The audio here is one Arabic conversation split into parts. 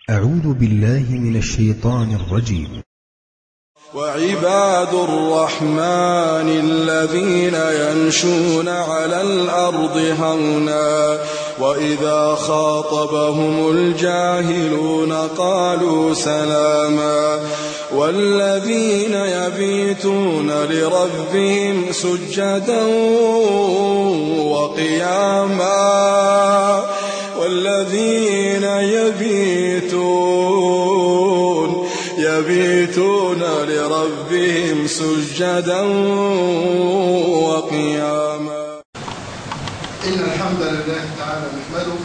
أعوذ بالله من الشيطان الرجيم. وعباد الرحمن الذين يمشون على الأرض هونا وإذا خاطبهم الجاهلون قالوا سلاما والذين يبيتون لربهم سجدا وقياما والذين يبيتون لربهم سجدا وقياما. إن الحمد لله تعالى نحمده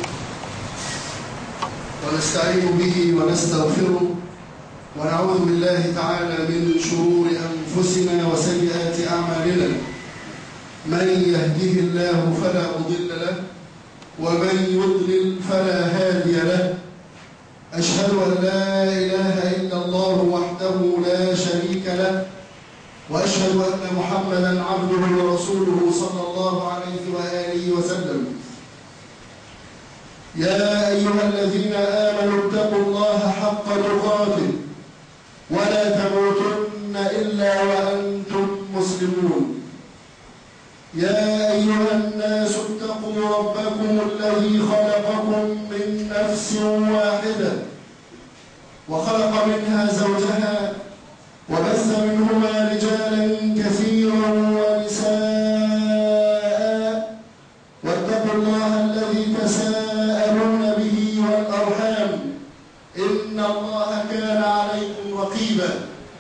ونستعين به ونستغفره ونعوذ بالله تعالى من شرور أنفسنا وسيئات أعمالنا. من يهده الله فلا مضل له ومن يضلل فلا هادي له. أشهد أن لا إله إلا الله وحده لا شريك له وأشهد أن محمدًا عبده ورسوله صلى الله عليه وآله وسلم. يا أيها الذين آمنوا اتقوا الله حق تقاته ولا تموتن إلا وأنتم مسلمون. يا أيها الناس اتقوا ربكم الذي خلقكم من نفس واحدة وخلق منها زوجها وبث منهما رجالا كثيرا ونساء واتقوا الله الذي تساءلون به والأرحام إن الله كان عليكم رقيبا.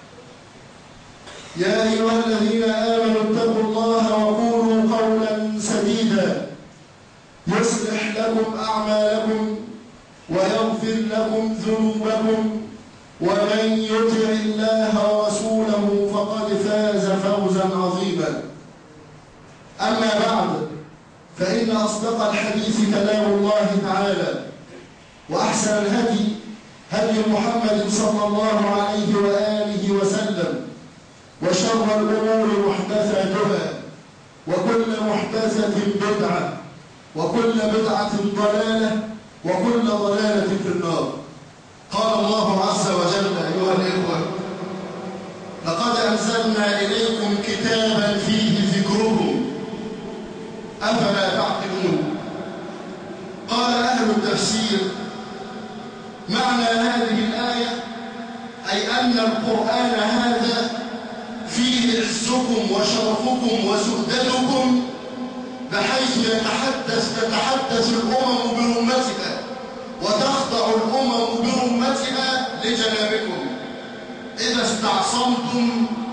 يا أيها الذين آمنوا اتقوا الله وقولوا قولا سديدا يصلح لكم أعمالكم ويغفر لكم ذنوبكم ومن يطع الله ورسوله فقد فاز فوزا عظيما. أما بعد فإن أصدق الحديث كلام الله تعالى وأحسن الهدي هدي محمد صلى الله عليه وآله وسلم وشر الأمور محدثاتها وكل محدثة بدعة وكل بدعة ضلالة وكل ضلالة في النار. قال الله عز وجل: أيها الإخوة لقد أنزلنا إليكم كتابا فيه ذكركم أفلا تعقلون. قال أهل التفسير: معنى هذه الآية أي أن القرآن هذا فيه عزكم وشرفكم وسؤددكم بحيث تتحدث الأمم برمتها وتخضع الأمم برمتها لجنابكم إذا استعصمتم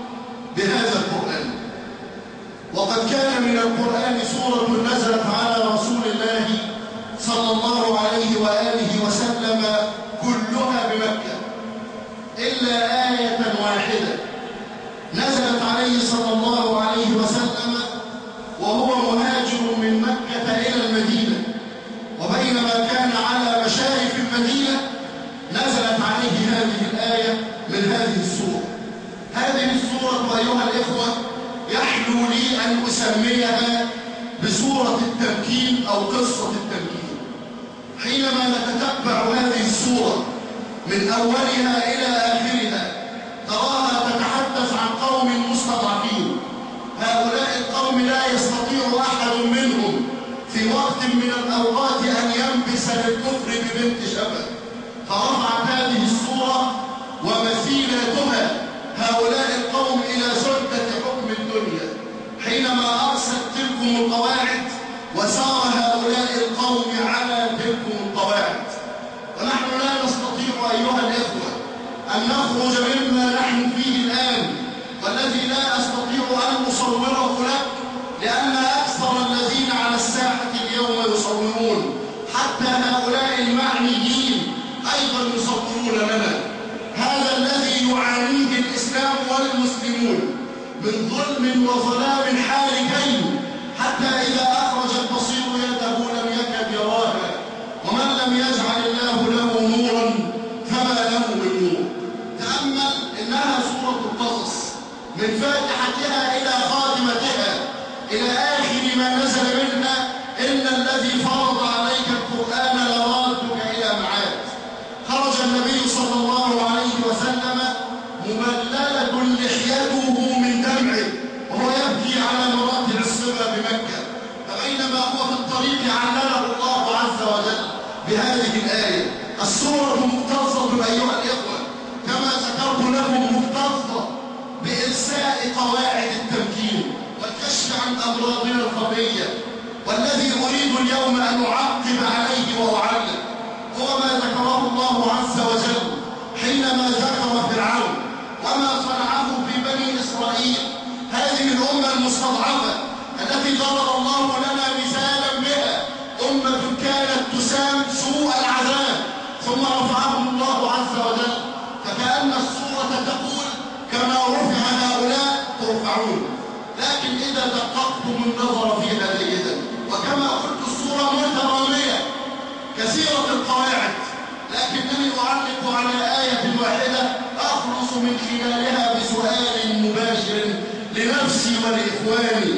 بهذا القرآن. وقد كان من القرآن سورة نزلت على رسول الله صلى الله عليه وآله وسلم كلها بمكة إلا آية واحدة نزلت عليه صلى الله عليه وسلم وهو مهاجر من مكة إلى المدينة، وبينما كان على مشارف المدينة نزلت عليه هذه الآية من هذه السورة. هذه السورة أيها الإخوة يحلو لي أن أسميها بسورة التمكين أو قصة التمكين. حينما نتتبع هذه السورة من أولها إلى آخرها تراها تتحدث عن قوم مستضعفين. هؤلاء القوم لا يستطيع أحد منهم في وقت من الأوقات أن ينبس للكفر ببنت شبه، فرفعت هذه السورة ومثيلتها هؤلاء القوم إلى سدة حكم الدنيا حينما أرست تلكم القواعد وسار هؤلاء القوم على تلكم القواعد. ونحن لا نستطيع أيها الإخوة أن نخرج مما نحن فيه الآن، والذي لا أستطيع أن أصوره لك لأن أكثر الذين على الساحة اليوم يصورون، حتى هؤلاء المعنيين أيضا يصورون لنا هذا الذي يعانيه الإسلام والمسلمون من ظلم وظلام حالكين، حتى إذا أخرج البصير يده لم يكد يراها، ومن لم يجعل الله له نورا فما له من نور. تأمل إنها سورة القصص من فاتحتها إلى خاتمتها إلى آخر ما نزل منها: إن الذي فرض عليك القرآن لرادك إلى معاد. خرج النبي يده من دمعه وهو يبكي على مراتب الصبا بمكة. فبينما هو في الطريق علله الله عز وجل بهذه الآية. السورة مكتظة أيها الإخوة كما ذكرت لكم، مكتظة بإرساء قواعد التمكين والكشف عن أمراضنا الخفية. والذي أريد اليوم أن أعقب عليه وأعلق هو ما ذكره الله عز وجل حينما ذكر فرعون وما صنعه في بني إسرائيل، هذه الأمة المستضعفة التي ضرب الله لنا مثالا بها، أمة كانت تسام سوء العذاب ثم رفعهم الله عز وجل. فكأن الصورة تقول كما رفع هؤلاء ترفعون. لكن إذا دققتم النظر فيها جيدا، وكما قلت الصورة مترامية كثيرة القواعد، لكنني أعلق على آية واحدة أخلص من خلالها بسؤال مباشر لنفسي ولإخواني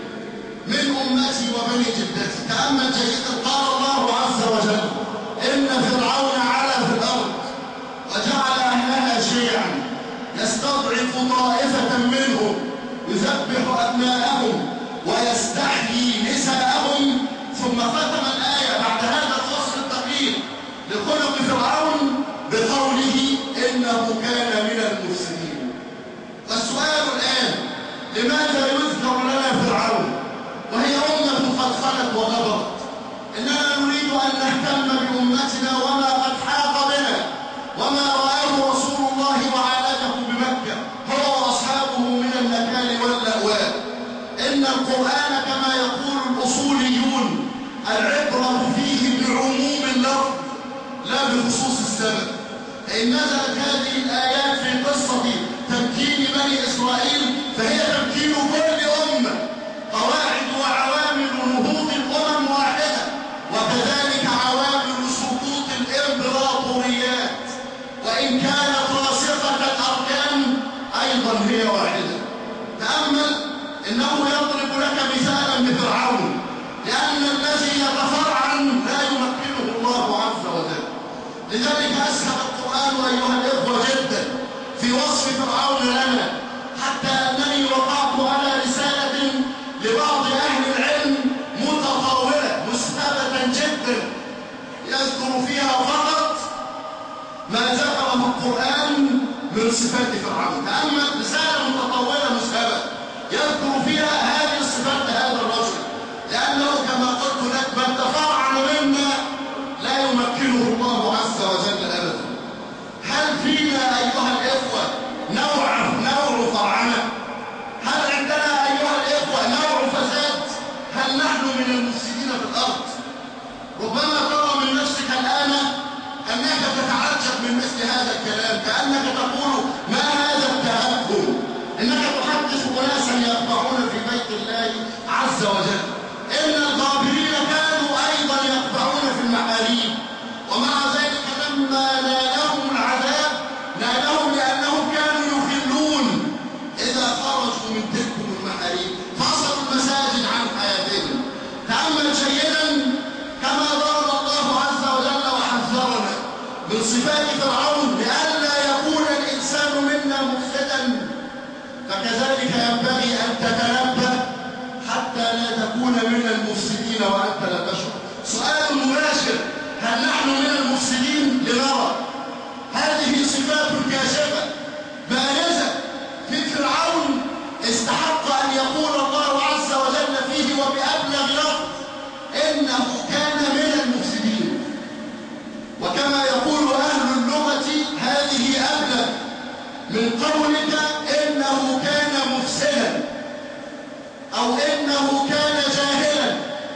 من أمتي وبني جدتي. تأمل جيدا، قال الله عز وجل إن فرعون علا في الأرض وجعل أهلها شيعا يستضعف طائفة منهم يذبح أبناءهم ويستحيي نساءهم. ثم ختم الآية بعد هذا الفصل الدقيق لخلق فرعون بقوله إنه كان من المفسدين. والسؤال الآن، لماذا يذكر لنا فرعون وهي أمة قد خلت وغبرت؟ إننا نريد أن نهتم بأمتنا وما قد حاق بنا وما رآه رسول الله وعالجه بمكة هو وأصحابه من النكال واللأواء. إن القرآن كما يقول الأصوليون العبرة فيه بعموم اللفظ لا بخصوص السبب. فإن نزلت هذه الآيات في قصة تمكين بني إسرائيل فهي تمكين كل أمة، قواعد وعوامل نهوض الأمم واحدة، وكذلك عوامل سقوط الإمبراطوريات وإن كانت راسخة الأركان أيضا هي واحدة. تأمل، إنه يضرب لك مثالا بفرعون، لأن الذي يتفرعن لا يمكنه الله عز وجل. لذلك أسهب القرآن أيها الإخوة جدا في وصف فرعون لنا، حتى أنني وقعت على رسالة لبعض أهل العلم متطاولة مسهبة جدا يذكر فيها فقط ما ذكره القرآن من صفات فرعون. تأمل، رسالة متطاولة مسهبة يذكر فيها هذه الصفات لهذا الرجل، لأنه كما قلت لك من تفرعن منا لا يمكنه الله عز وجل أبدا. هل فينا أيها الإخوة نوع فرعنة؟ هل عندنا أيها الإخوة نوع فساد؟ هل نحن من المفسدين في الأرض؟ ربما ترى من نفسك الآن أنك تتعجب من مثل هذا الكلام، كأنك تقول ما هذا التهكم، إنك تحدث أناسا يقطعون في بيت الله عز وجل. إن الغابرين كانوا أيضا يقطعون في المحاريب، ومع ذلك لما نالهم العذاب نالهم لأنهم كانوا يخلون إذا خرجوا من تلكم المحاريب فصلوا المساجد عن حياتهم. تأمل جيدا كما ضرب الله عز وجل وحذرنا من صفات فرعون لئلا يكون الإنسان منا مفسدا، فكذلك ينبغي أن تتنبه حتى لا تكون من المفسدين وأنت لا تشعر. سؤال مباشر، هل نحن من المفسدين؟ لنرى هذه صفات كاشفة بارزة في فرعون استحق أن يقول الله عز وجل فيه وبأبلغ لفظ إنه كان من المفسدين. وكما يقول أهل اللغة هذه أبلغ من قولك إنه كان مفسدا أو إنه كان جاهلا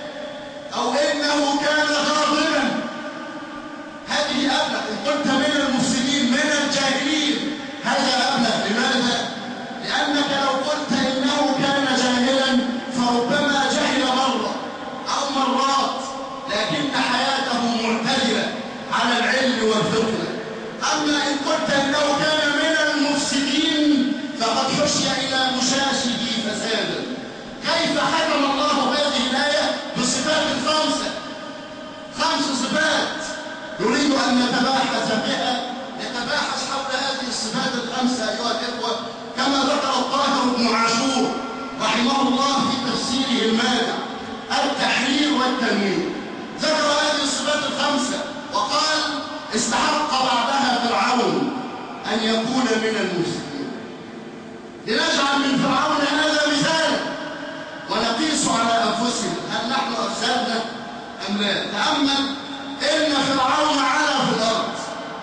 أو إنه كان غاضبا. هذه أبلغ. إن قلت من المفسدين من الجاهلين هذا أبلغ. لماذا؟ لأنك لو قلت إنه كان جاهلا فربما جهل مرة أو مرات لكن حياته معتدلة على العلم والفقه. أما إن قلت إنه كان من المفسدين فقد حشي إلى مشاشه فسادا. كيف حكم الله هذه الآية بالصفات الخمسة؟ 5 صفات نريد أن نتباحث بها، نتباحث حول هذه الصفات الخمسة أيها الإخوة كما ذكر رحمه الله في تفسيره المانع التحرير والتنوير ذكر هذه الصفات الخمسة وقال استحق بعدها فرعون أن يكون من المفسدين. لنجعل من فرعون هذا مثالا ونقيس على أنفسنا هل نحن أفسدنا أم لا. تأمل إن فرعون علا في الأرض.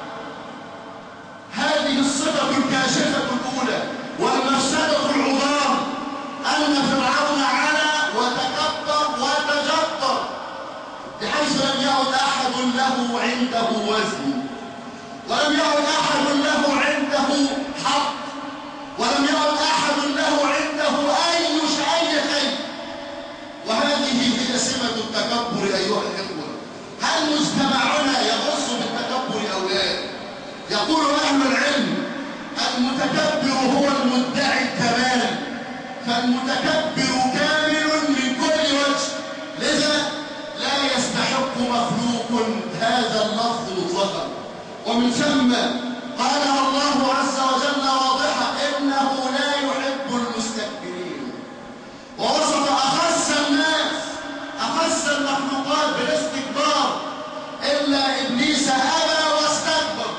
هذه الصفة الكاشفة الأولى والمفسدة العظام أن فرعون علا وتكبر وتجبر بحيث لم يعد أحد له عنده وزن ولم يعد أحد له عنده حق ولم يعد أحد له عنده أي شيء. وهذه هي سمة التكبر أيها الإخوة. هل مجتمعنا يغص بالتكبر أو لا؟ يقول أهل العلم المتكبر هو المدعي الكمال، فالمتكبر كامل من كل وجه، لذا لا يستحق مخلوق هذا اللفظ مطلقا. ومن ثم قالها الله عز وجل واضحة إنه لا يحب المستكبرين، ووصف أخس الناس أخس المخلوقات بالاستكبار إلا إبليس أبى واستكبر.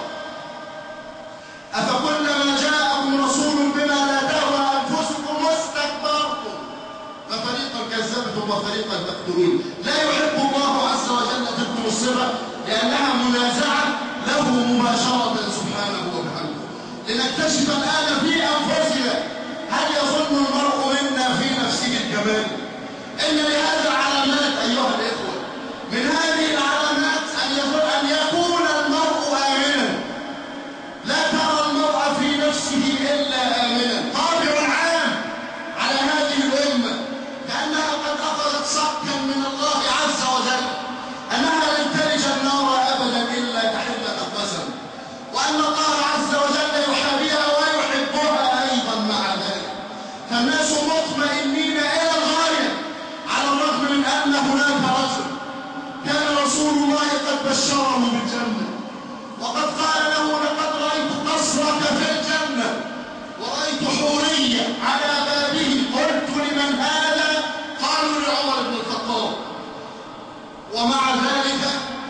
أفكلما جاءكم رسول بما لا تهوى أنفسكم واستكبرتم ففريقا كذبتم وفريقا تقتلون. لا يحب الله عز وجل تلك الصفة لأنها منازعة له مباشرة سبحانه وبحمده. لنكتشف الآن في أنفسنا هل يظن المرء منا في نفسه الكمال؟ إن لهذا علامات أيها الإخوة. من هذه العلامات أن يكون المرء آمنا. لا ترى المرء في نفسه إلا آمنا. طابع عام على هذه الأمة كأنها قد أخذت صكا من الله عز وجل أنها لن تلج النار أبدا إلا تحلة القسم، وأن الله عز وجل يحابيها ويحبها أيضا مع ذلك. فالناس مطمئنين إلى الغاية على الرغم من أن هناك رجل كان رسول الله قد بشره بالجنة وقد قال له لقد رأيت قصرك في الجنة ورأيت حورية على بابه. قلت لمن هذا؟ قالوا لعمر بن الخطاب. ومع ذلك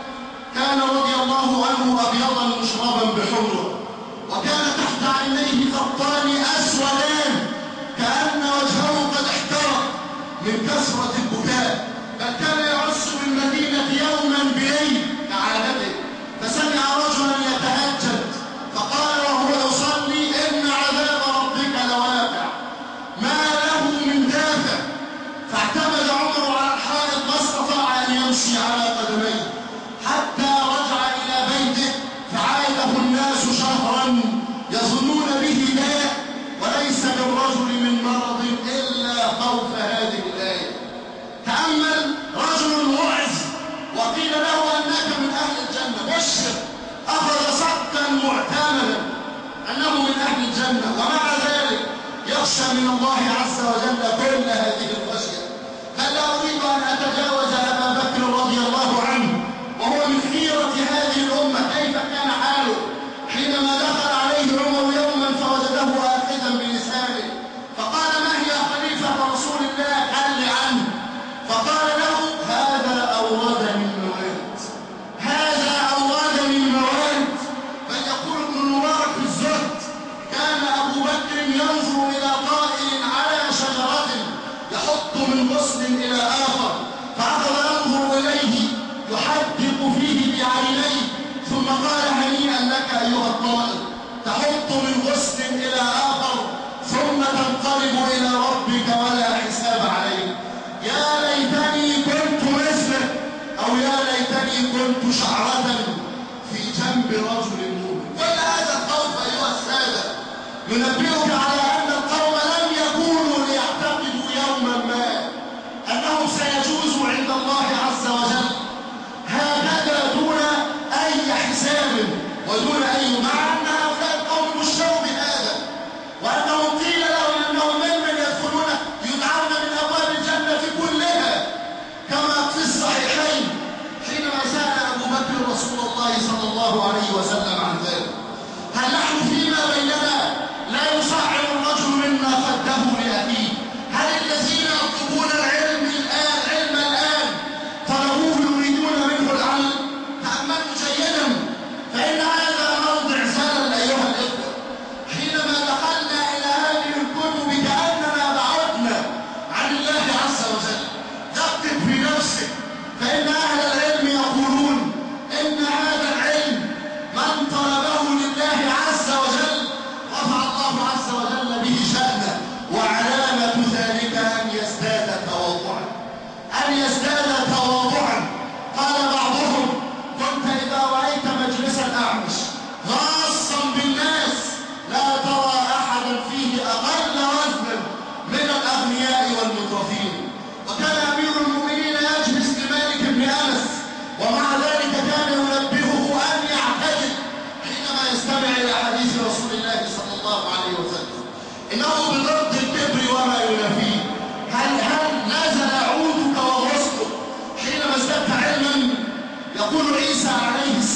كان رضي الله عنه أبيضا مشربا بحمرة، وكان تحت عينيه خطان أسودان كأن وجهه قد احترق من كثرة البكاء، بل كان يعس بالمدينة يوما بليل كعادته. فسمع رجلا يتهجد فقال وهو يصلي إن عذاب ربك لواقع ما له من دافع. فاعتمد عمر على الحائط ما استطاع أن يمشي على قدميه حتى رجع إلى بيته فعاده الناس شهرا يظنون به داء وليس بالرجل من مرض إلا خوف هذه الآية. تأمل رجل وعظ وقيل له أنك من أهل الجنة، بشر، أخذ صكا معتمدا أنه من أهل الجنة، ومع ذلك يخشى من الله عز وجل كل هذه الخشية. بل لا أريد أن أتجاوز أبا بكر رضي الله عنه وهو من خيرة هذه الأمة. كيف كان حاله حينما دخل عليه عمر يوما فوجده آخذا بلسانه فقال ما هي خليفة رسول الله؟ قال لي عنه. فقال له هذا أورد من مواد، هذا أورد من مواد. بل يقول ابن المبارك في الزهد كان أبو بكر ينظر إلى طائر على شجرة يحط من غصن إلى آخر فأخذ ينظر إليه يحدق فيه بعينيه ثم قال هنيئا لك أيها الطائر تحط من غصن إلى آخر ثم تنقلب إلى ربك ولا حساب عليك. يا ليتني كنت مثلك أو يا ليتني كنت شعرة في جنب رجل مؤمن. ولهذا الخوف أيها السادة ينبئك على أن القوم لم يكونوا ليعتقدوا يوما ما أنه سيجوز عند الله عز وجل هكذا دون أي حساب ودون أي، مع أن هؤلاء القوم بشروا بهذا وأنهم قيل لهم أنهم ممن يدخلون يدعون من أبواب الجنة كلها كما في الصحيحين حينما سأل أبو بكر رسول الله صلى الله عليه وسلم عن ذلك. هل نحن فيما بيننا لا يصعر الرجل منا خده لأخيه؟ هل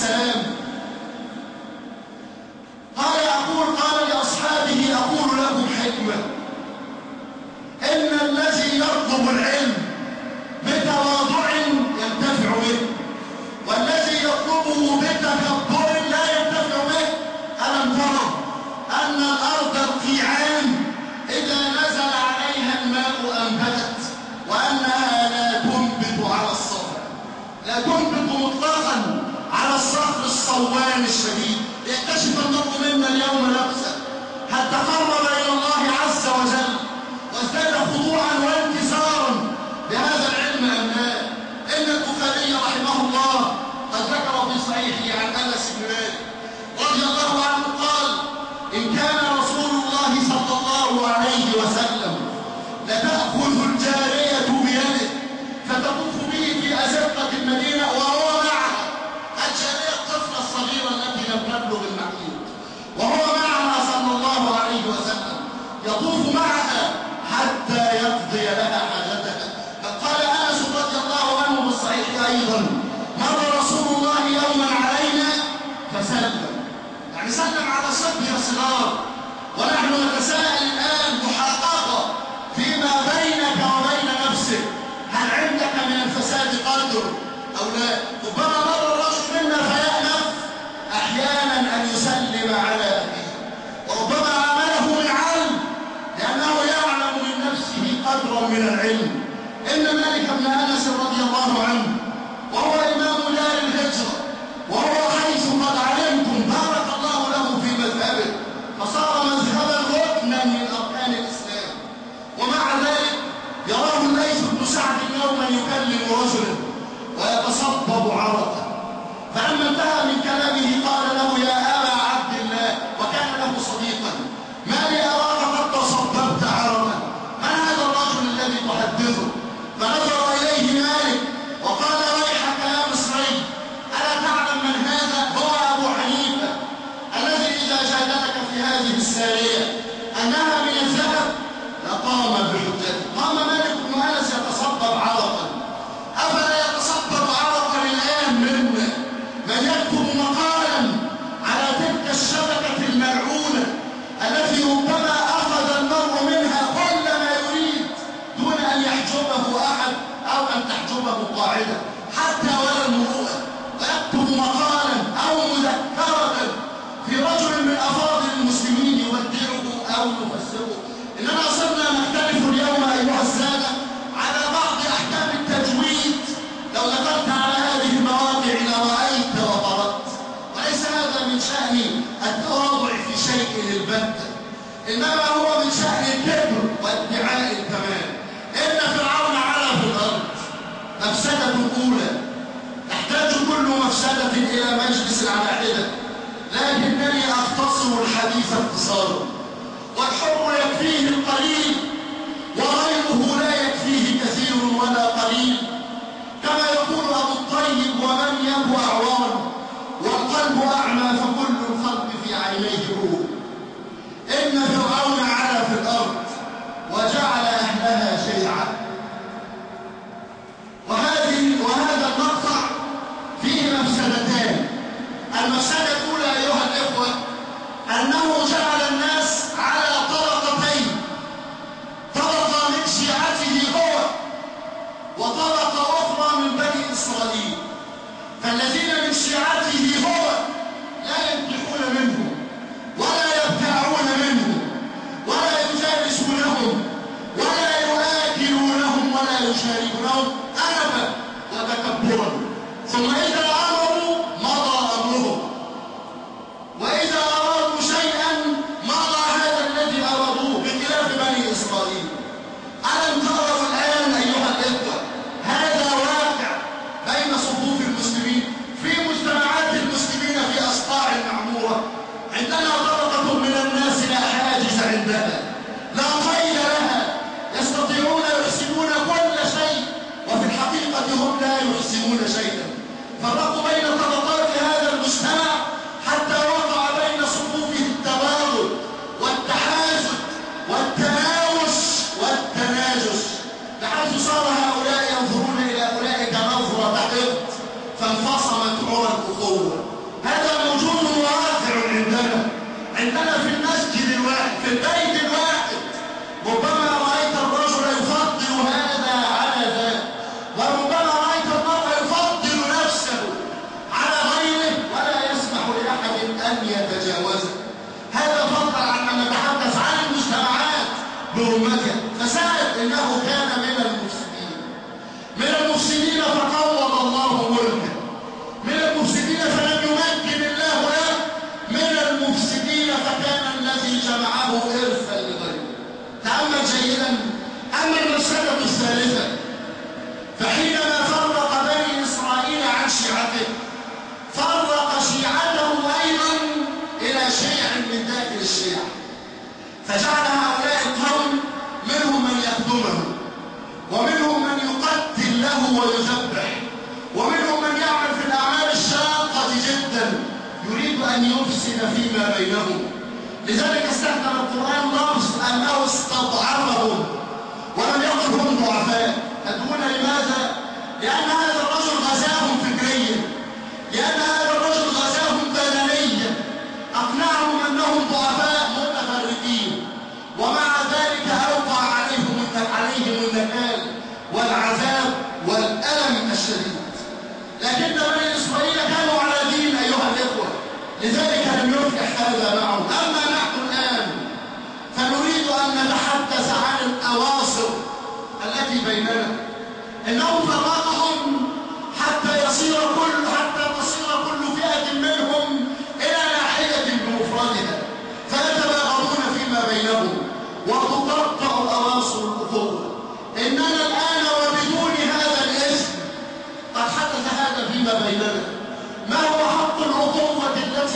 السلام قال لأصحابه: أقول لكم حكمة، إن الذي يطلب العلم بتواضع ينتفع به، والذي يطلبه بتكبر لا ينتفع به. ألم تروا أن الأرض القيعان إذا نزل عليها الماء أنبتت، وأنها لا تنبت على الصخر، لا تنبت مطلقا على الصخر الصوان الشديد. يكتشف المرء منا اليوم نفسه هل تقرب إلى الله عز وجل وازداد خضوعا وانكسارا بهذا العلم أم لا؟ إن البخاري رحمه الله قد ذكر في صحيحه عن أنس بن مالك رضي الله عنه قال: إن كان رسول الله صلى الله عليه وسلم لتأخذ الجارية بيده فتطوف به في أزقة المدينة وهو معها، الجارية الطفلة الصغيرة التي لم تبلغ المحيط، وهو معها صلى الله عليه وسلم يطوف معها حتى يقضي لها حاجتها. قال أنس رضي الله عنه بالصحيح أيضا: مر رسول الله يوما علينا فسلم، يعني سلم على صبية صغار، ونحن نتساءل الآن محققة فيما بينك وبين نفسك، هل عندك من الفساد قدر أو لا؟ ربما مر الرجل منا فيأنف أحيانا أن يسلم على أبيه، وربما عمله من علم لأنه يعلم من نفسه قدرا من العلم. إن مالك بن أنس رضي الله عنه وهو إمام دار الهجرة، وهو حيث قد علمتم بارك الله له في مذهبه، فصار مذهبا ركنا من أركان الإسلام، ومع ذلك يراه الليث بن سعد يوما يكلم رجلا ويتصبب عرقا، فلما انتهى من كلامه قال له: يا أبا عبد الله، وكان له صديقا: ما لي أراك قد تصببت عرقا، من هذا الرجل الذي تحدثه؟ فنظر إليه مالك وقال: ويحك يا مصري، ألا تعلم من هذا؟ هو أبو حنيفة الذي إذا جادلك في هذه السارية أنها من الذهب لقام بحجته. قام مالك بن أنس يتصبب عرقا. أفلا يتصبب عرقا الآن منا من يكتب مقالا على تلك الشبكة الملعونة التي ربما أخذ المرء منها كل ما يريد دون أن يحجبه أحد أو أن تحجبه قاعدة حتى ولا المروءة، ويكتب مقالا أو مذكرة في رجل من أفاضل المسلمين يودعه أو يفسره. إننا صرنا نختلف اليوم أيها السادة على بعض أحكام التجويد، لو دخلت على هذه المواقع لرأيت وطردت، وليس هذا من شأن التواضع في شيء البتة، إنما هو من شأن الكبر وادعاء الكمال. إن فرعون علا في الأرض مفسدة أولى تحتاج كل مفسدة إلى مجلس على حدة، لكنني أختصر الحديث اختصارا. والحر يكفيه القليل وغيره لا يكفيه كثير ولا قليل، كما يقول أبو الطيب: ومن يبو أعوان والقلب أعمى فكل الخلق في عينيه روح. إن فرعون علا في الأرض وجعل أهلها شيعا. وهذا المقطع فيه مفسدتان. المفسدة الأولى أيها الإخوة أنه جعل الناس على طبقتين: طبقة من شيعته هو وطبقة أخرى من بني إسرائيل. فالذين من شيعته هو لا ينكحون منه ولا يبتاعون منه ولا يجالسونهم ولا يؤكلونهم ولا يشاركونهم أنبا وتكبرا، ثم إذا أمروا مضى أمرهم، وإذا أرادوا شيئا مضى هذا الذي أرادوه، بخلاف بني إسرائيل. ألم تروا الآن أيها الإخوة هذا واقع بين صفوف المسلمين في مجتمعات أن يتجاوزه. هذا فضلا عن أن نتحدث عن المجتمعات برمتها. فساد إنه كان من المفسدين فقوض الله ملكه، من المفسدين فلم يمكن الله له، من المفسدين فكان الذي جمعه إرثا لغيره. تأمل جيدا. أما المفسدة الثالثة فحينما فرق بني إسرائيل عن شيعته، فرق شيعته أيضا إلى شيع من داخل الشيعة، فجعل هؤلاء القوم منهم من يخدمه، ومنهم من يقتل له ويذبح، ومنهم من يعمل في الأعمال الشاقة جدا يريد أن يفسد فيما بينهم. لذلك استخدم القرآن لفظ أنه استضعفهم ولم يقل هم ضعفاء. تدرون لماذا؟ لأن هذا الرجل غزاهم فكريا، لأن هذا الرجل غزاهم بدنيا، أقنعهم أنهم ضعفاء متفردين، ومع ذلك أوقع عليهم النكال والعذاب والألم الشديد. لكن بني إسرائيل كانوا على دين أيها الإخوة، لذلك لم يفلح هذا معهم. أما نحن الآن فنريد أن نتحدث عن الأواصر التي بيننا. إنهم فرقهم حتى تصير كل فئة منهم إلى ناحية بمفردها، فيتباغضون فيما بينهم وتقطع الأواصر الأخوة. إننا الآن وبدون هذا الاسم قد حدث هذا فيما بيننا. ما هو حق الأخوة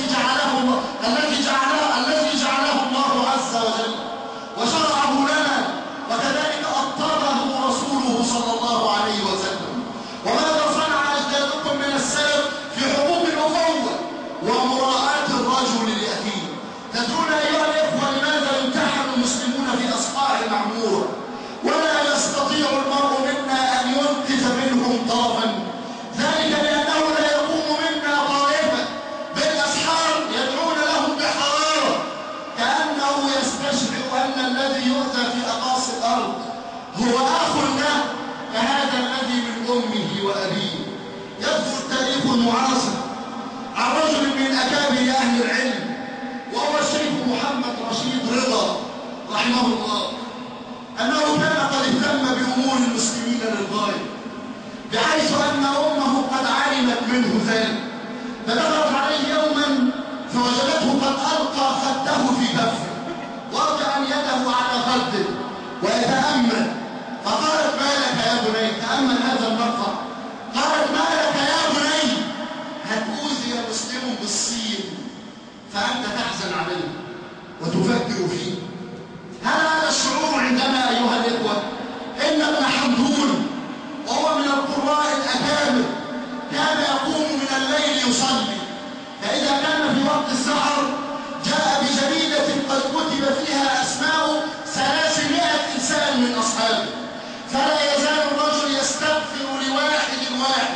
الذي جعله الله عز وجل وشرعه لنا، وكذلك أطره رسوله صلى الله عليه وسلم؟ وماذا صنع أجدادكم من السلف في حقوق الأخوة ومراعاة الرجل لأخيه؟ تدرون أيها الإخوة لماذا يمتحن المسلمون في أصحاح المعمورة ولا يستطيع المرء منا أن ينقذ منهم طرفا؟ ذلك لأنه لا يقوم منا طائفة بالأسحار يدعون لهم بحرارة، كأنه يستشعر أن الذي يؤذى في أقاصي الأرض هو أخ له كهذا الذي من أمه وأبيه. يذكر التاريخ المعاصر عن رجل من أكابر أهل العلم وهو الشيخ محمد رشيد رضا رحمه الله، أنه كان قد اهتم بأمور المسلمين للغاية، بحيث أن أمه قد علمت منه ذلك، فدخلت عليه يوما فوجدته قد ألقى خده في كفه وضع يده على خده ويتأمل، فقالت: ما لك يا بني؟ تأمل هذا المقطع. قالت: ما لك يا بني؟ هل أوذي مسلم بالصين فأنت تحزن عليه وتفكر فيه؟ هل هذا الشعور عندنا أيها الإخوة؟ إن ابن حمدون وهو من القراء الأكابر كان يقوم من الليل يصلي، فإذا كان في وقت السحر جاء بجريدة قد كتب فيها أسماء 300 إنسان من أصحابه، فلا يزال الرجل يستغفر لواحد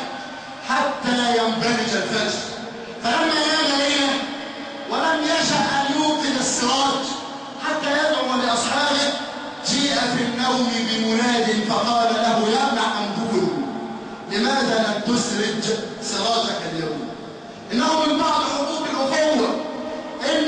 حتى ينبرج الفجر. فلما نام ليلا ولم يشأ أن يوقد السراج حتى يدعو لأصحابه، جيء في النوم بمناد فقال له: يا ابن حمدون، لماذا لم تسرج سراجك اليوم؟ إنه من بعض حقوق الأخوة إن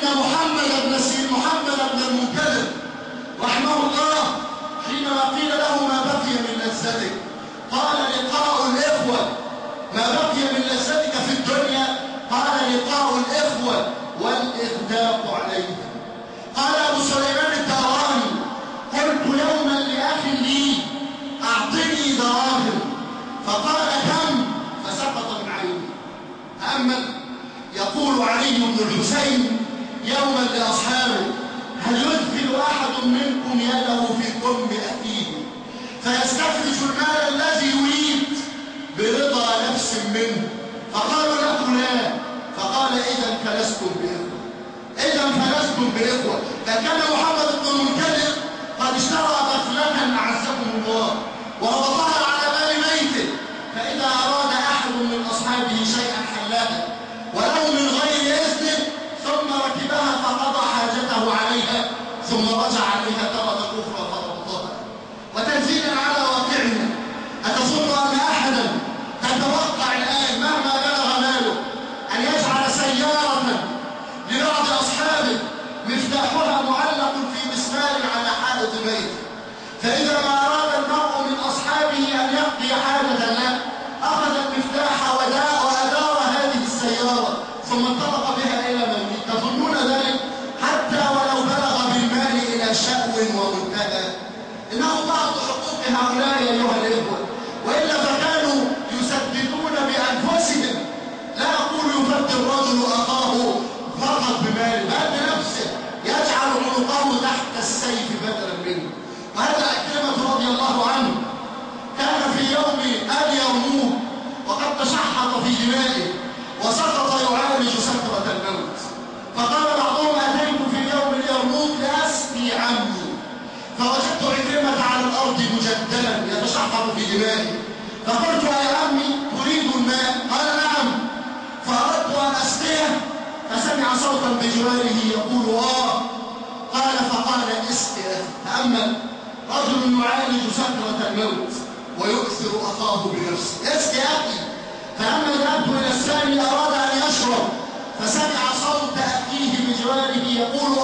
محمد بن المنكدر رحمه الله حينما قيل له ما بقي من لذتك قال: لقاء الإخوة. ما بقي من لذتك في الدنيا؟ قال: لقاء الإخوة والإغداق عليهم. قال أبو سليمان الداراني: قلت يوما لأخ لي: أعطني دراهم، فقال: كم؟ فسقط من عيني. تأمل. يقول علي بن الحسين يوما لأصحابه: هل يدخل أحد منكم يده في كم أخيه فيستخرج المال الذي يريد برضا نفس منه؟ فقالوا له: لا. فقال: إذا فلستم بإخوة. فكان محمد بن المنكدر قد اشترى غفلة أعزكم الله وربطها على باب بيته، فإذا أراد أحد من أصحابه شيئا حلها ولو من غير إذنه ثم ركبها فقضى حاجته عليها ثم رجع عليها ترة أخرى فربطها. وتنزيلا على واقعنا، أتظن أن أحدا تتوقع الآن مهما بلغ ماله أن يجعل سيارة ونحط في دمائه وسقط يعالج سكرة الموت. فقال بعضهم أتيت في يوم اليرموك لأسقي عمي فوجدت عكرمة على الأرض مجدلا يتشحطر في دمائه، فقلت يا عمي تريد الماء؟ قال نعم. فأردت أن أسقيه فسمع صوتا بجواره يقول قال فقال اسقيه. تأمل، رجل يعالج سكرة الموت ويؤثر أخاه بنفسه، اسقي أخي. فلما ذهبت إلى الثاني أراد أن يشرب فسمع صوت أخيه بجواره يقول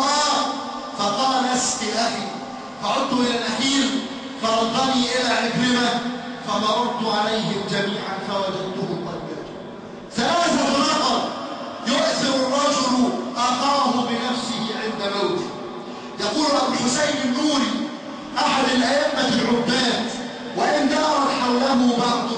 فقال اسقي أخي. فعدت إلى الأخير فردني إلى عكرمة فمررت عليهم جميعا فوجدتهم قد ماتوا. ثلاثة نفر يؤثر الرجل أخاه بنفسه عند موته. يقول أبو الحسين النوري أحد الأئمة العباد، وإن دارت حوله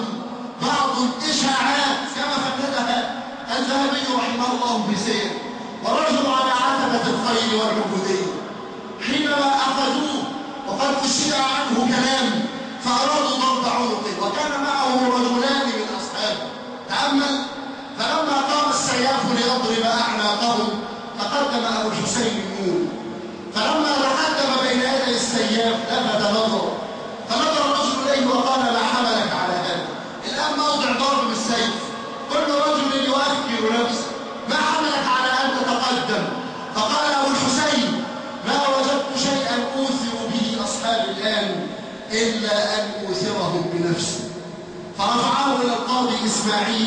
بعض الإشاعات كما فندها الذهبي رحمه الله في سير، ورجل على عتبة الخير والعبودية، حينما أخذوه وقد أشيع عنه كلام فأرادوا ضرب عنقه وكان معه رجلان من أصحابه. تأمل، فلما قام السياف ليضرب أعناقهم تقدم أبو الحسين النوري، فلما تقدم بين يدي السياف لفت نظره فنظر الرجل إليه وقال ما حملك على هذا؟ الآن موضع ضرب بالسيف، كل رجل يؤثر نفسه، ما حملك على أن تتقدم؟ فقال أبو الحسين ما وجدت شيئا أوثر به أصحابي الآن إلا أن أوثرهم بنفسي. فرفعه إلى القاضي إسماعيل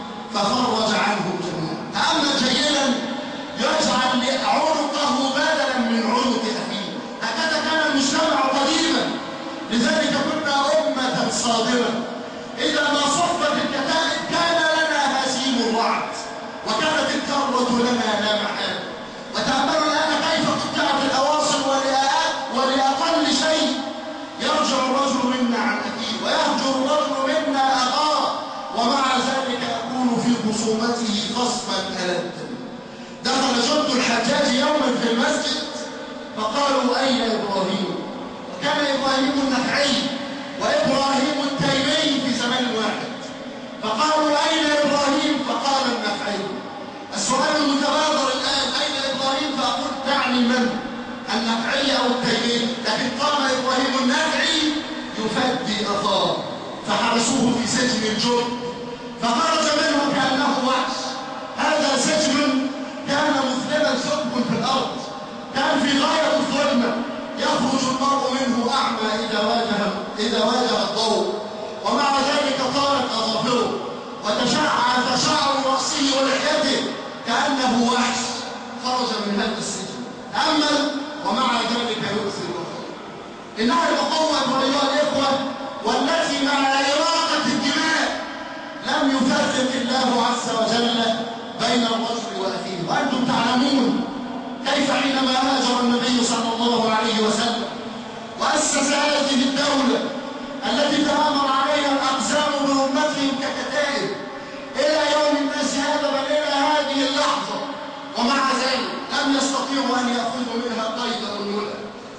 ففرج عنهم جميعا. تأمل جيدا، يجعل عنقه بدلا من عنق أخيه. هكذا كان المجتمع قديما، لذلك كنا أمة صادمة. إذا ما صفت الكتائب كان لنا هزيم الرعد وكانت الكرة لنا لا محال. وتأملوا الآن كيف قطعت الأواصر ولأقل شيء يرجع الرجل منا عن أخيه ويهجر الرجل منا أخاه، ومع ذلك يكون في خصومته خصما ألدا. دخل جد الحجاج يوما في المسجد فقالوا أين إبراهيم؟ وكان إبراهيم النخعي وإبراهيم التيمي في زمان واحد. فقالوا أين إبراهيم؟ فقال النخعي. السؤال المتبادر الآن أين إبراهيم؟ فأقول تعني من؟ النخعي أو التيمي؟ لكن قام إبراهيم النخعي يفدي أخاه فحبسوه في سجن الجب فخرج منه كأنه وحش. هذا سجن كان مظلما ثقب في الأرض، كان في غاية الظلمة، يخرج المرء منه أعمى إذا واجه الضوء، ومع ذلك طالت أظافره وتشعث شعر رأسه ولحيته كأنه وحش. خرج من هذا السجن، أمل ومع ذلك يؤثر أخاه. إنها الأخوة أيها الإخوة والتي مع إراقة الدماء لم يفرق الله عز وجل بين الرجل وأخيه. وأنتم تعلمون كيف حينما هاجر النبي صلى الله عليه وسلم وأسس هذه الدولة التي تآمر عليها الأقزام بأمتهم ككتائب إلى يوم الناس هذا بل إلى هذه اللحظة، ومع ذلك لم يستطيعوا أن يأخذوا منها قيد أنملة.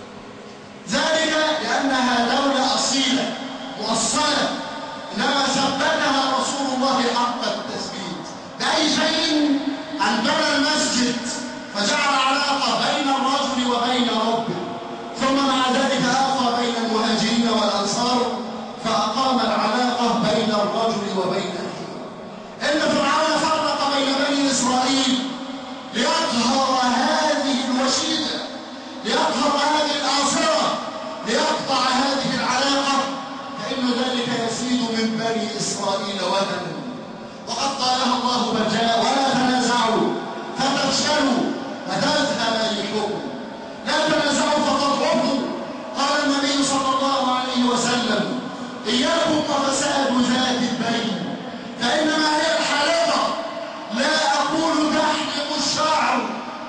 ذلك لأنها دولة أصيلة مؤصلة، إنما ثبتها رسول الله حق التثبيت بأي شيء؟ أن بنى المسجد فجعل علاقة بين الرجل وبين ربه، ثم مع ذلك أخى بين المهاجرين والأنصار فأقام العلاقة بين الرجل وبين أخيه. إن فرعون فرق بين بني إسرائيل ليقهر هذه الوشيدة، ليقهر هذه الآثرة، ليقطع هذه العلاقة، فإن ذلك يزيد من بني إسرائيل وهنا. وقد قالها الله برجاء ولا تنازعوا فتفشلوا وتذهب ريحكم. لا تنازعوا فتضعفوا. قال النبي صلى الله عليه وسلم إياكم وفساد ذات البين فإنما هي الحالقة، لا أقول تحلق الشعر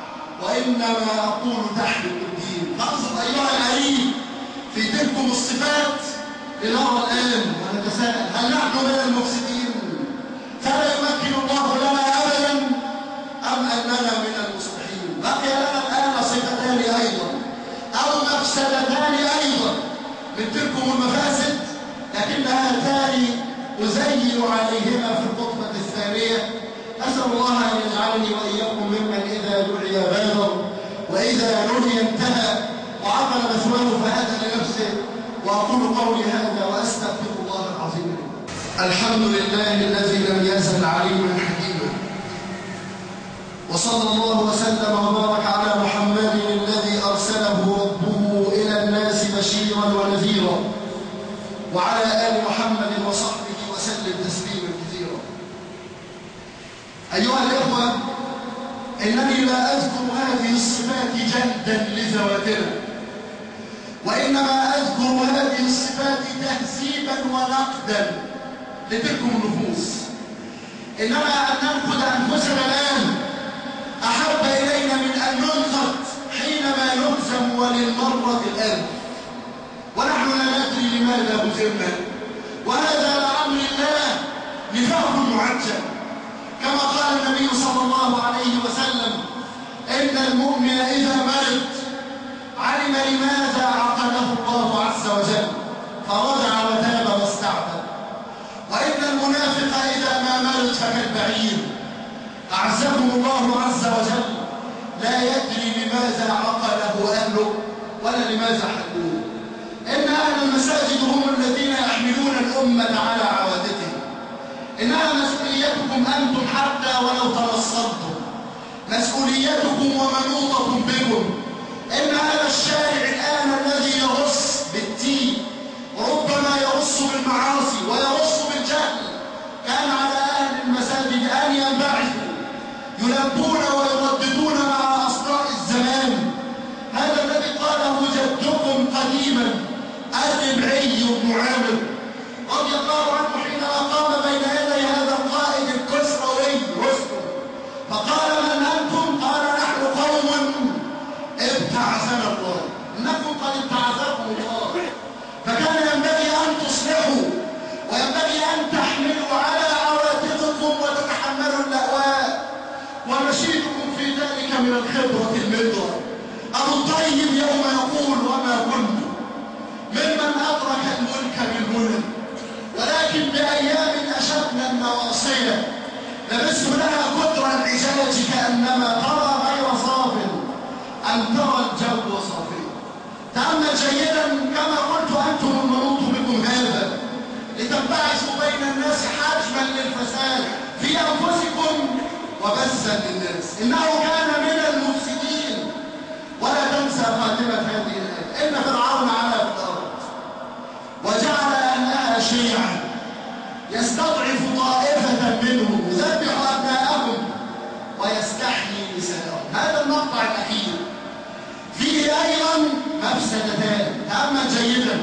وإنما أقول تحلق الدين. فانظر أيها العليم في تلكم الصفات لنرى الآن ونتساءل هل نحن من المفسدين فلا يمكن الله لنا أبدا أم أننا من المصلحين؟ بقي لنا الآن صفتان أيضا أو مفسدتان أيضا من تلكم المفاسد، لكن هاتان أزين عليهما في الخطبة الجاهلية. أسأل الله أن يجعلني وإياكم ممن إذا دعي بادر وإذا نهي انتهى وعقل مثواه فهدى لنفسه. وأقول قولي هذا وأستغفر الله العظيم. الحمد لله الذي لم يزل عليما حكيما، وصلى الله وسلم وبارك على محمد الذي أرسله ربه إلى الناس بشيرا ونذيرا، وعلى آل محمد وصحبه وسلم تسليما كثيرا. أيها الإخوة، إنني لا أذكر هذه الصفات جلدا لذواتنا، وإنما أذكر هذه الصفات تهذيبا ونقدا لتلكم النفوس. إنما أن ننقد أنفسنا الآن أحب إلينا من أن ننقد حينما نهزم وللمرة الآن ونحن لا ندري لماذا هزمنا. وهذا لأمر الله نفاق معجل، كما قال النبي صلى الله عليه وسلم: إن المؤمن إذا مرض علم لماذا عقله الله عز وجل فرجع وتاب واستعتب، وإن المنافق إذا ما مرض فكالبعير أعزكم الله عز وجل لا يدري لماذا عقله أهله ولا لماذا حلوه. إن أهل المساجد هم الذين يحملون الأمة على عوادتهم. إنها مسؤوليتكم أنتم حتى ولو تنصرتم، مسؤوليتكم ومنوطة بكم. إن هذا الشارع الآن الذي يرص بالتين ربما يرص بالمعاصي ويرص بالجهل، كان على أهل المساجد أن ينبعثوا يلبون ويرددون مع أصداء الزمان هذا الذي قاله جدكم قديما الربعي بن عامر رضي الله عنه حينما قام بين يدي هذا القائد الكسروي رستم فقال: من أنتم؟ قال: نحن قوم ابتعثنا الله. إنكم قد ابتعثكم الله، فكان ينبغي أن تصلحوا وينبغي أن تحملوا على عواتقكم وتتحملوا اللأواء، ونشيدكم في ذلك من الخبرة المدرة. أبو الطيب يوم يقول: وما كنت ممن أدرك الملك بالملك، ولكن بأيام أشدنا النواصية لبست لها قدر العجاج كأنما ترى غير صاف أن ترى الجو صافي. تأمل جيدا كما قلت أنتم المنوط بكم هذا لتنبعثوا بين الناس حجما للفساد في أنفسكم وبثا للناس. إنه كان من المفسدين. ولا تنسى خاتمة هذه الآية: إن فرعون علا في الأرض وجعل أهلها شيعا يستضعف طائفة منهم يذبح أبناءهم ويستحيي نساءهم. هذا المقطع الأخير فيه أيضا مفسدتان. تأمل جيدا: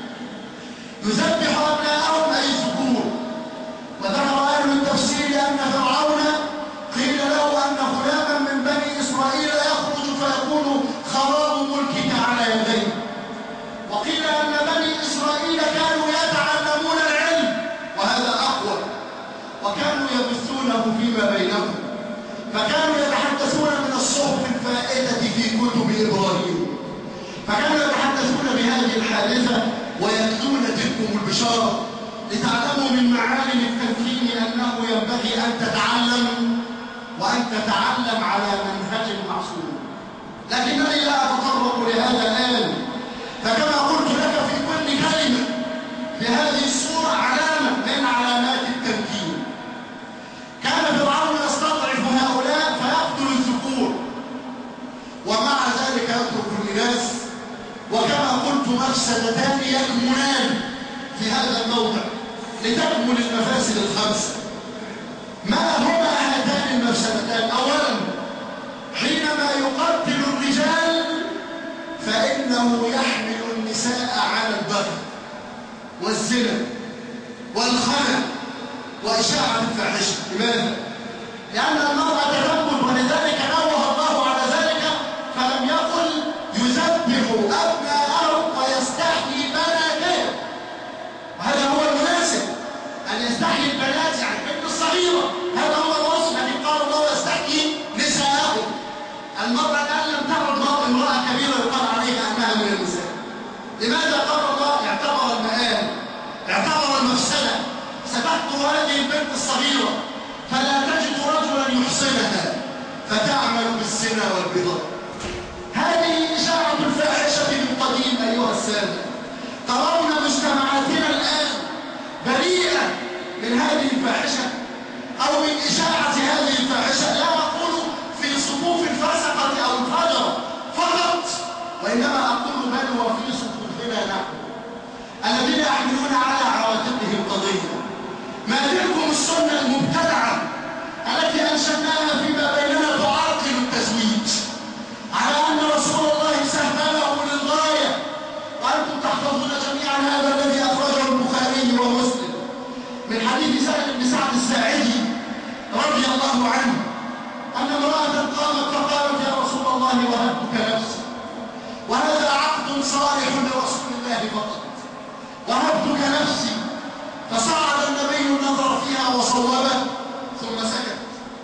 يذبح أبناءهم أي الذكور. وذكر أهل التفسير أن فرعون قيل له أن غلاما من بني إسرائيل يخرج فيكون خراب ملكك على يديه. وقيل أن بني إسرائيل كانوا يتعلمون العلم وهذا أقوى، وكانوا يبثونه فيما بينهم، فكانوا يتحدثون من الصحف الفائتة في كتب إبراهيم، فكانوا يتحدثون بهذه الحادثة ويتلون تلكم البشارة لتعلموا من معالم التمكين أنه ينبغي أن تتعلم وأن تتعلم على منهج معصوم. لكنني لا أتطرق لهذا الآن، فكما قلت لك في كل كلمة في هذه الصورة علامة من علامات التمكين. كان فرعون يستضعف هؤلاء فيقتل الذكور ومع ذلك يترك الإناث. وكما قلت مفسدتان يكمنان في هذا الموضع لتكمل المفاسد الخمسة. ما هما هاتان المفسدتان؟ أولا، حينما يقتل الرجال فإنه يحمل النساء على البغي والزنا والخنا وإشاعة الفاحشة. لماذا؟ لأن المرأة تنبت، ولذلك نوه الله على ذلك فلم يقل يذبح أبناءهم ويستحيي بناتهم. وهذا هو المناسب، أن يستحيي البنات يعني البنت الصغيرة، هذا هو الوصف الذي قال الله يستحيي نساءهم. المرأة الآن لم تعد امرأة كبيرة يقال عليها أنها من النساء. لماذا قال الله؟ اعتبر المآل، اعتبر المفسدة. ستقتل هذه البنت الصغيرة، فلا الزنا والبغاء. هذه إشاعة الفاحشة من قديم أيها السادة. ترون مجتمعاتنا الآن بريئة من هذه الفاحشة أو من إشاعة هذه الفاحشة، لا أقول في صفوف الفسقة أو الفجرة فقط، وإنما أقول بل وفي صفوفنا نحن الذين يحملون على عواتقهم قضية. ما تلكم السنة المبتدعة التي أنشأناها فيما بيننا تعرقل التزويج، على أن رسول الله سهله للغاية، وأنتم تحفظون جميعا هذا الذي أخرجه البخاري ومسلم من حديث سهل بن سعد الساعدي رضي الله عنه أن امرأة قامت فقالت يا رسول الله وهبتك نفسي، وهذا عقد صالح لرسول الله فقط، وهبتك نفسي. فصعد النبي النظر فيها وصوبه ثم سكت.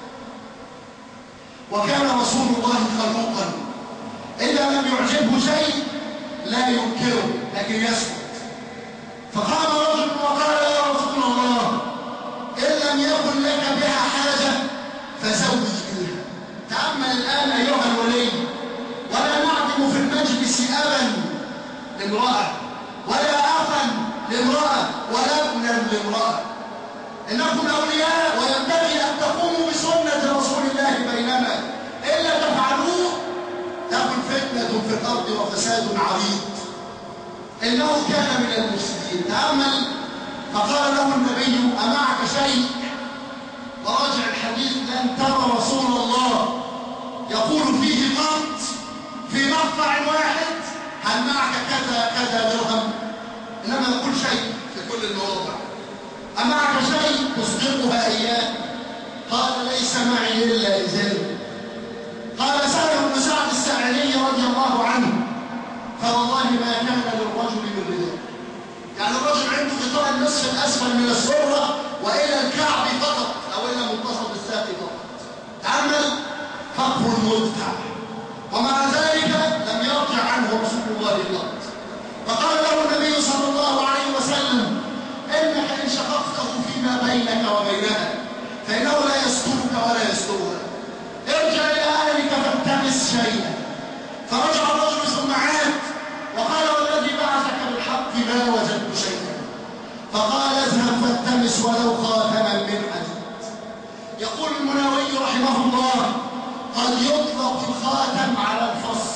وكان رسول الله خلوقا إذا لم يعجبه شيء لا ينكره لكن يسكت. فقام رجل وقال يا رسول الله إن لم يكن لك بها حاجة فزوج بها. تأمل الآن أيها الولي، ولا نعدم في المجلس أبا لامرأة ولا أخا لامرأة ولا ابنا لامرأة. إنكم أولياء وينبغي أن تقوموا بسنة رسول الله بيننا، إلا تفعلوه تكن فتنة في الأرض وفساد عريض. إنه كان من المفسدين. تأمل فقال له النبي أمعك شيء؟ وراجع الحديث لن ترى رسول الله يقول فيه قط في مقطع واحد هل معك كذا كذا درهم، إنما يقول شيء في كل المواضع. أمعك شيء تصدقها إياه؟ قال ليس معي إلا إزار. قال سهل بن سعد الساعدي رضي الله عنه فوالله ما كان للرجل من رداء، يعني الرجل عنده غطاء النصف الأسفل من السرة وإلى الكعب فقط أو إلى منتصف الساق فقط. تأمل فقر المدفع، ومع ذلك لم يرجع عنه رسول الله قط. فقال له النبي صلى الله عليه وسلم إنك إن شققته فيما بينك وبينها فإنه لا يسترك ولا يسترها، ارجع إلى أهلك فالتمس شيئا. فرجع الرجل ثم عاد وقال والذي بعثك بالحق ما وجدت شيئا. فقال اذهب فالتمس ولو خاتما من حديد. يقول المناوي رحمه الله قد يطلق الخاتم على الفص،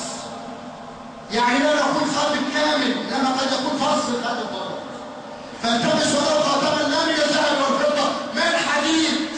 يعني لا نقول خاتم كامل لما قد يكون فص الخاتم فقط. فالتمس ولو خاتما لا من الذهب والفضة من حديد.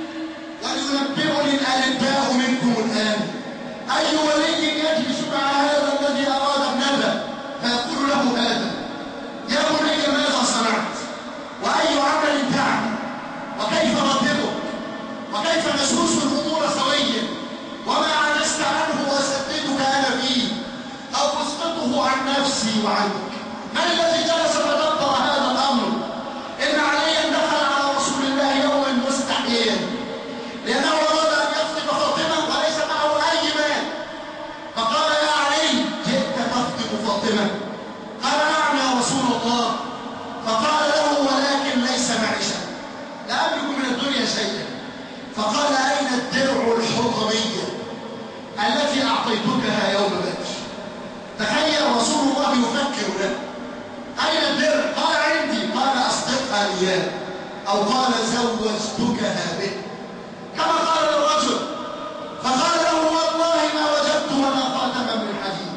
ولينبئني الألباء منكم الآن أي ولي يجلس مع هذا الذي أراد ابنته فيقول له هذا يا بني ماذا صنعت وأي عمل تعمل وكيف رتبك وكيف نسوس الأمور سويا وما عجزت عنه وأسددك أنا فيه أو أسقطه عن نفسي وعنك. من الذي جلس فدبر هذا الأمر؟ إن عليا دخل على رسول الله يوما مستحيا لأنه أراد أن يخطب فاطمة وليس معه أي مال، فقال يا علي جئت تخطب فاطمة؟ قال نعم يا رسول الله. فقال له ولكن ليس معي شيء، لا أملك من الدنيا شيئا. فقال أين الدرع الحطمية التي أعطيتكها يوم بدر؟ تخيل رسول الله يفكر له أين الدرع؟ قال عندي. قال أصدقها إياه أو قال زوجتكها به كما قال للرجل. فقال له والله ما وجدت ولا خاتما من حديد.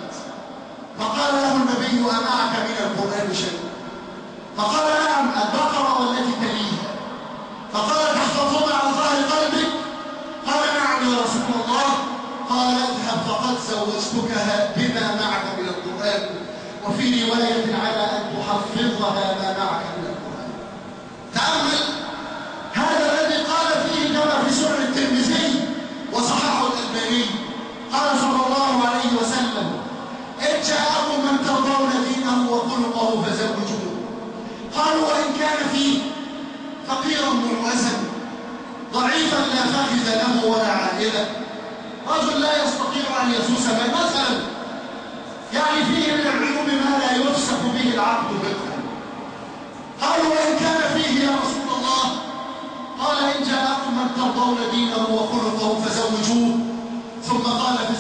فقال له النبي أمعك من القرآن شيء؟ فقال نعم البقرة والتي تليها. فقال تحفظون عن ظهر قلبك؟ قال نعم يا رسول الله. قال اذهب فقد زوجتكها بما معك من القرآن، وفي رواية على أن تحفظها ما معك من القرآن. تأمل هذا الذي قال فيه كما في سنن الترمذي وصححه الألباني قال صلى الله عليه وسلم إن جاءكم من ترضون دينه وخلقه فزوجوه. قالوا وإن كان فيه فقيرا منوزا ضعيفا لا فخذ له ولا عائلة، رجل لا يستطيع أن يسوس مثلا، يعني فيه من العلوم ما لا يفسخ به العقد فقها. قالوا وإن كان فيه يا رسول الله؟ قال إن جاءكم من ترضون دينه وخلقه فزوجوه. ثم قال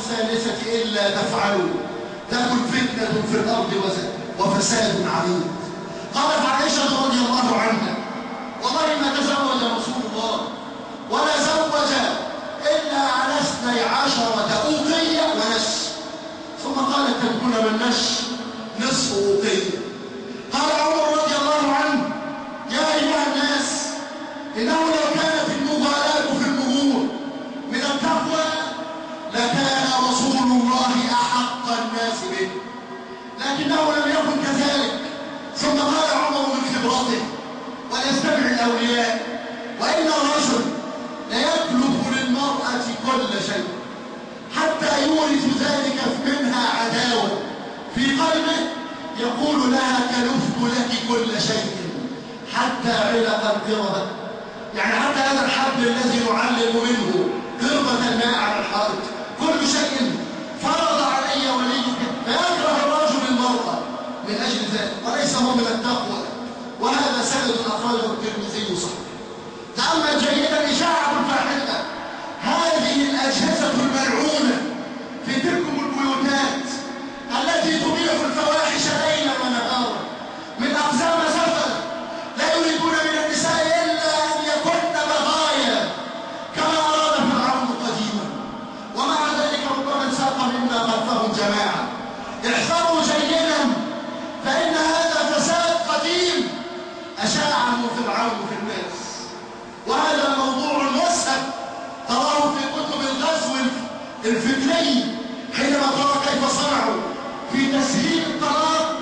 ألا تفعلوا تكن فتنة في الأرض وفساد عظيم. قالت عائشة رضي الله عنها: والله ما تزوج رسول الله ولا زوج إلا على 12 أوقية ونش. ثم قالت: تكون من نش نصف أوقية. قال عمر رضي الله عنه: يا أيها الناس، إنه لو كانت المغالاة في المهور من التقوى لكان رسول الله أحق الناس به، لكنه لم يكن كذلك. ثم قال عمر من خبرته: وليستمع الأولياء: وإن الرجل ليكلف للمرأة كل شيء حتى يورث ذلك منها عداوة في قلبه، يقول لها: كلفت لك كل شيء حتى علق القربة، يعني حتى هذا الحبل الذي نعلم منه قربة الماء على الحائط، كل شيء فرض علي وليك. فيكره الرجل المرأة من أجل ذلك، وليس هو من التقوى. وهذا سند أخرجه الترمذي صحيح. تأمل جيدا إشاعة فاحشة هذه الأجهزة الملعونة في تلكم البيوتات التي تبيح الفواحش ليلا ونهارا من أقسام سفر، لا يريدون من النساء إلا أن يكن بغايا كما أراد فرعون قديما، ومع ذلك ربما انساق منا خلفهم جماعة. احذروا جيدا، فإن هذا فساد قديم أشاع عنه فرعون في الناس. وهذا موضوع مسهب تراه في كتب الغزو الفكري، حينما ترى كيف صنعوا في تسهيل الطلاق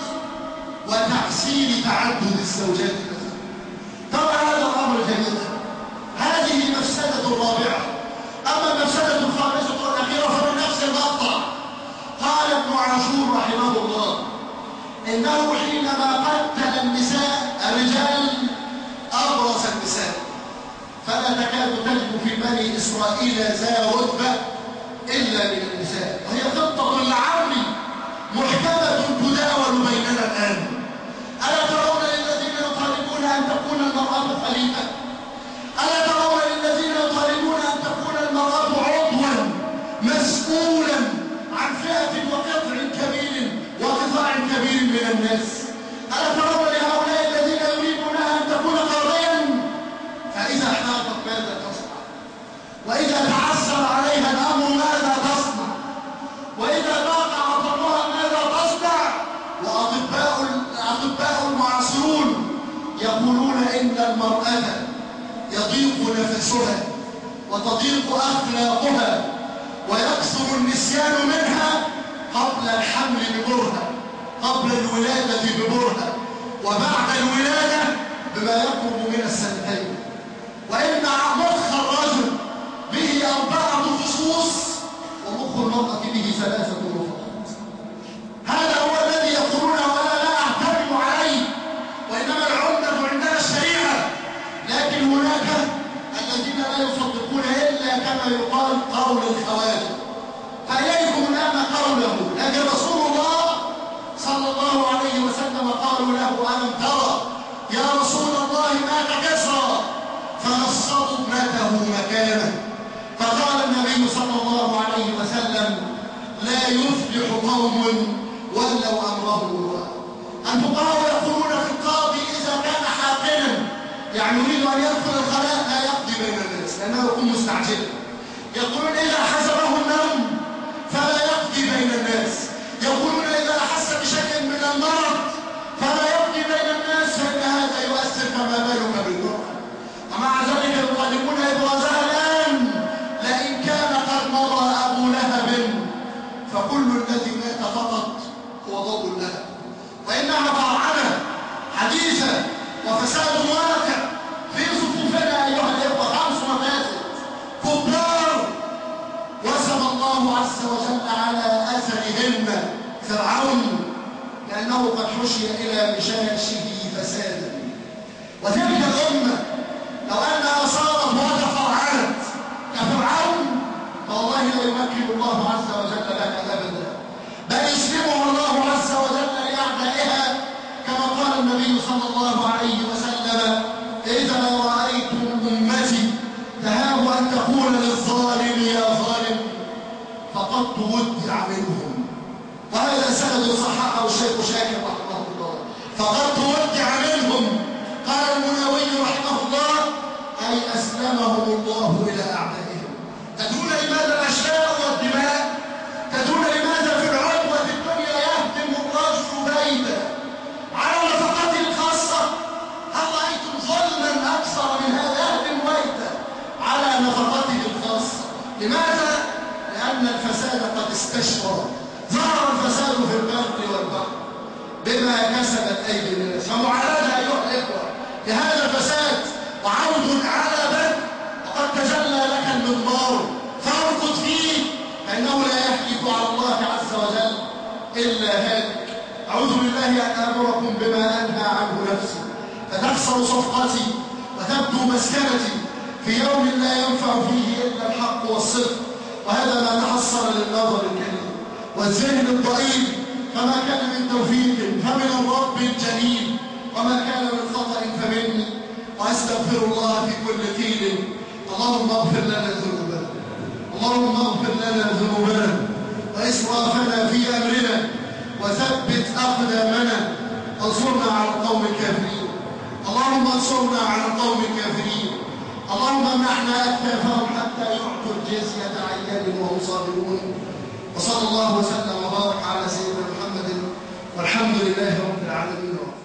وتحسين تعدد الزوجات. ترى هذا الأمر جميل. هذه مفسدة رابعة. أما المفسدة الخامسة والأخيرة فمن نفس المقطع. قال ابن عاشور رحمه الله: إنه حينما قتل النساء الرجال أبرز النساء، فلا تكاد تجد في بني إسرائيل ذا رتبة إلا من النساء. وهي خطة العمل محكمة تداول بيننا الآن. ألا ترون للذين يطالبون أن تكون المرأة خليفة؟ ألا ترون للذين يطالبون أن تكون المرأة عضوا مسؤولا عن فئة وقطع كبير وقطاع كبير من الناس؟ ألا ترون لهؤلاء الذين يريدونها أن تكون قاضيا؟ فإذا حاطت ماذا تصنع؟ وإذا تعسر عليها الأمر ماذا تصنع؟ وإذا ضاق عطلها ماذا تصنع؟ وأطباء المعاصرون يقولون إن المرأة يضيق نفسها وتضيق أخلاقها ويكثر النسيان منها قبل الحمل ببرهة، قبل الولادة ببرهة، وبعد الولادة بما يقرب من السنتين. وإن مخ الرجل به 4 فصوص ومخ المرأة به 3 رفقات. هذا هو الذي يقولونه وأنا لا أعترض عليه، وإنما العمدة عندنا الشريعة. لكن هناك الذين لا يصدقون إلا كما يقال قول الخوارج. فإليكم الآن قوله. لكن رسول الله صلى الله عليه وسلم قالوا له: ألم ترى يا رسول الله مات كسرى فنصبوا ابنته مكانه؟ فقال النبي صلى الله عليه وسلم: لا يفلح قوم ولوا أمرهم الله. الفقهاء يقولون في القاضي إذا كان حاقنا، يعني يريد أن يدخل الخلاء لا يقضي بين الناس لأنه يكون مستعجلا. يقولون إذا حسبه النوم فلا يقضي بين الناس. يقولون إذا أحس بشيء من المرض فلا يقضي بين الناس، فإن هذا يؤثر، فما بالك بالمرأة. ومع ذلك يطالبون إبرازها الآن، لئن كان قد مضى أبو لهب فكل الذي مات فقط هو ضوء لهب. وإنها فرعنة حديثة وفساد واقع في صفوفنا أيها الإخوة. 5 مفاسد كبار وسم الله عز وجل على أثرهن فرعون، لأنه قد حشي إلى مشاشه فسادا. وتلك الأمة لو أنها صارت وتفرعنت كفرعون فوالله لا يمكن الله عز وجل لك أبدا، بل يسلمها الله عز وجل لأعدائها، كما قال النبي صلى الله عليه وسلم: إذا رأيتم أمتي تهاب أن تقول للظالم يا ظالم، فقد تودع منهم. وهذا سند صححه الشيخ شاكر رحمه الله. فقد تودع منهم. قال المناوي رحمه الله: أي أسلمهم الله إلى أعدائهم. تدرون لماذا الأشلاء والدماء؟ تدرون لماذا في العدوى في الدنيا يهدم الرجل بيتا على نفقته الخاصة؟ هل رأيتم ظلما أكثر من هذا؟ يهدم بيتا على نفقته الخاصة. لماذا؟ لأن الفساد قد استشرى. ظهر الفساد في البر والبحر بما كسبت أيدي الناس. فمعالجة أيها الإخوة لهذا الفساد وعود على بر وقد تجلى لك المضمار فارقد فيه، فإنه لا يحلف على الله عز وجل إلا هالك. أعوذ بالله أن آمركم بما أنهى عنه نفسي فتخسر صفقتي وتبدو مسكنتي في يوم لا ينفع فيه إلا الحق والصدق. وهذا ما تحصل للنظر الكريم والذهن الضئيل. فما كان من توفيق فمن الرب الجليل، وما كان من خطأ فمني، وأستغفر الله في كل حين. اللهم اغفر لنا ذنوبنا، اللهم اغفر لنا ذنوبنا وإسرافنا في أمرنا، وثبت أقدامنا، وانصرنا على القوم الكافرين. اللهم انصرنا على القوم الكافرين. اللهم امنحنا أكتافهم حتى يعطوا الجزية عن يد وهم صابرون. وصلى الله وسلم وبارك على سيدنا محمد والحمد لله رب العالمين.